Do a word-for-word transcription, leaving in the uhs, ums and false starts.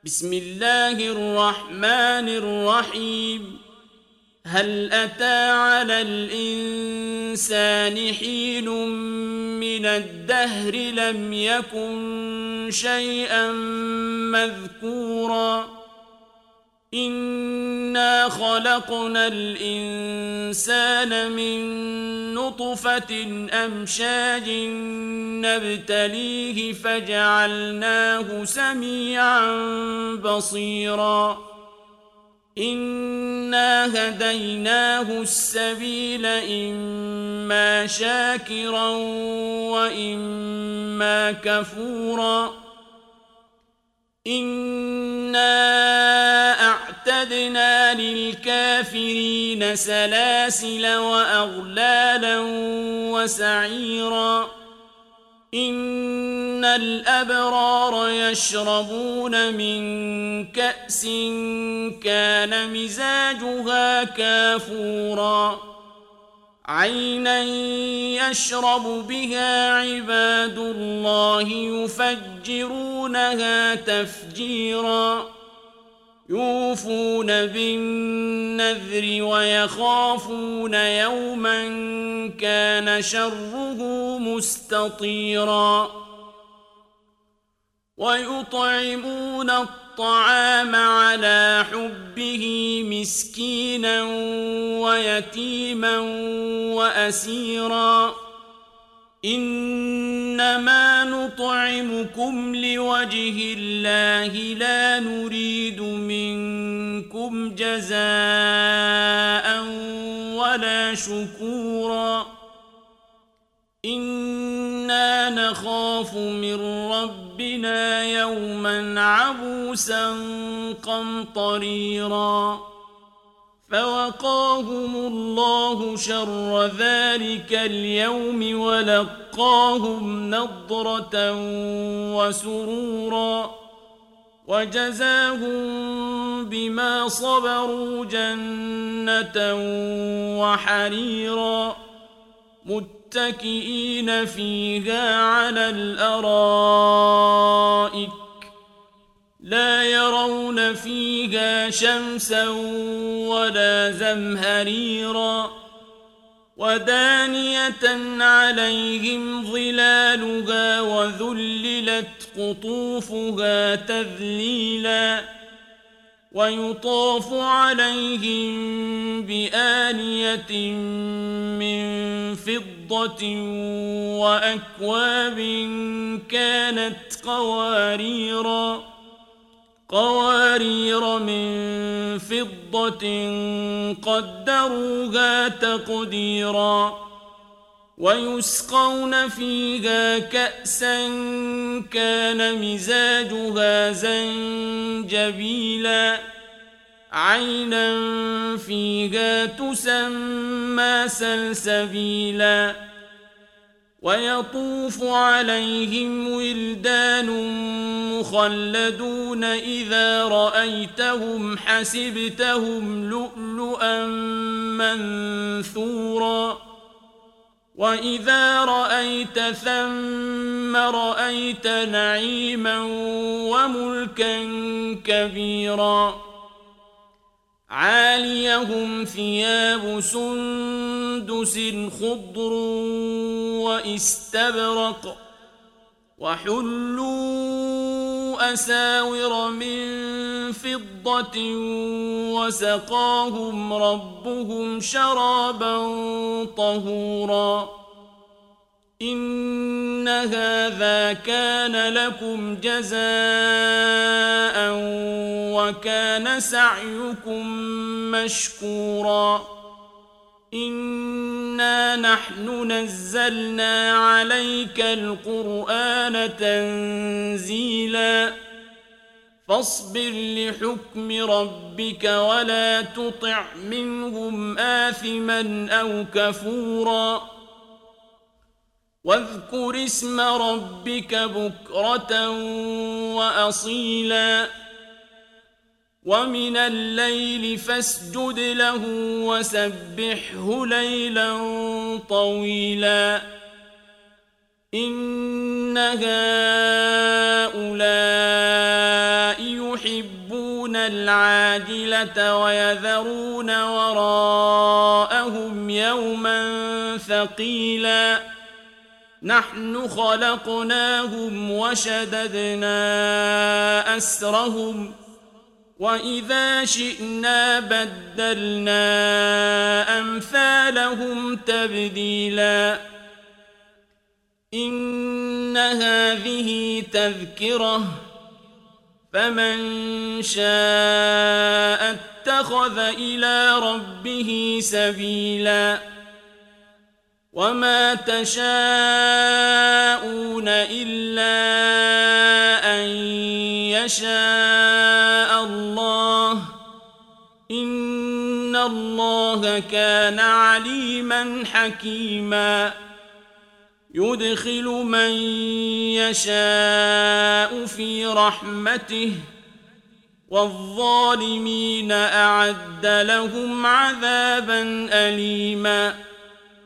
بسم الله الرحمن الرحيم. هل أتى على الإنسان حين من الدهر لم يكن شيئا مذكورا إنا خلقنا الإنسان من نطفة أمشاج نبتليه فجعلناه سميعا بصيرا إنا هديناه السبيل إما شاكرا وإما كفورا إنا أعتدنا للكافرين سلاسل وأغلالا وسعيرا إن الأبرار يشربون من كأس كان مزاجها كافورا عينا يشرب بها عباد الله يفجرونها تفجيرا يوفون بالنذر ويخافون يوما كان شره مستطيرا ويطعمون الطعام على حبه مسكينا ويتيما وأسيرا إنما نطعمكم لوجه الله لا نريد منكم جزاء ولا شكورا إنا نخاف من ربنا يوما عبوسا قمطريرا فوقاهم الله شر ذلك اليوم ولقاهم نضرة وسرورا وجزاهم بما صبروا جنة وحريرا متكئين فيها على الأرائك لا يرون فيها شمسا ولا زمهريرا ودانية عليهم ظلالها وذللت قطوفها تذليلا ويطاف عليهم بآنية من فضة وأكواب كانت قواريرا قوارير من فضة قدروها تقديرا ويسقون فيها كأسا كان مزاجها زنجبيلا عينا فيها تسمى سلسبيلا ويطوف عليهم ولدان مخلدون إذا رأيتهم حسبتهم لؤلؤا منثورا وإذا رأيت ثم رأيت نعيما وملكا كبيرا عاليهم ثياب سندس خضر واستبرق وحلوا أساور من فضة وسقاهم ربهم شرابا طهورا إن هذا كان لكم جزاء وكان سعيكم مشكورا إنا نحن نزلنا عليك القرآن تنزيلا فاصبر لحكم ربك ولا تطع منهم آثما أو كفورا واذكر اسم ربك بكرة وأصيلا ومن الليل فاسجد له وسبحه ليلا طويلا إن هؤلاء يحبون العاجلة ويذرون وراءهم يوما ثقيلا نحن خلقناهم وشددنا أسرهم وإذا شئنا بدلنا أمثالهم تبديلا إن هذه تذكرة فمن شاء اتخذ إلى ربه سبيلا وما تشاءون إلا أن يشاء الله إن الله كان عليما حكيما يدخل من يشاء في رحمته والظالمين أعد لهم عذابا أليما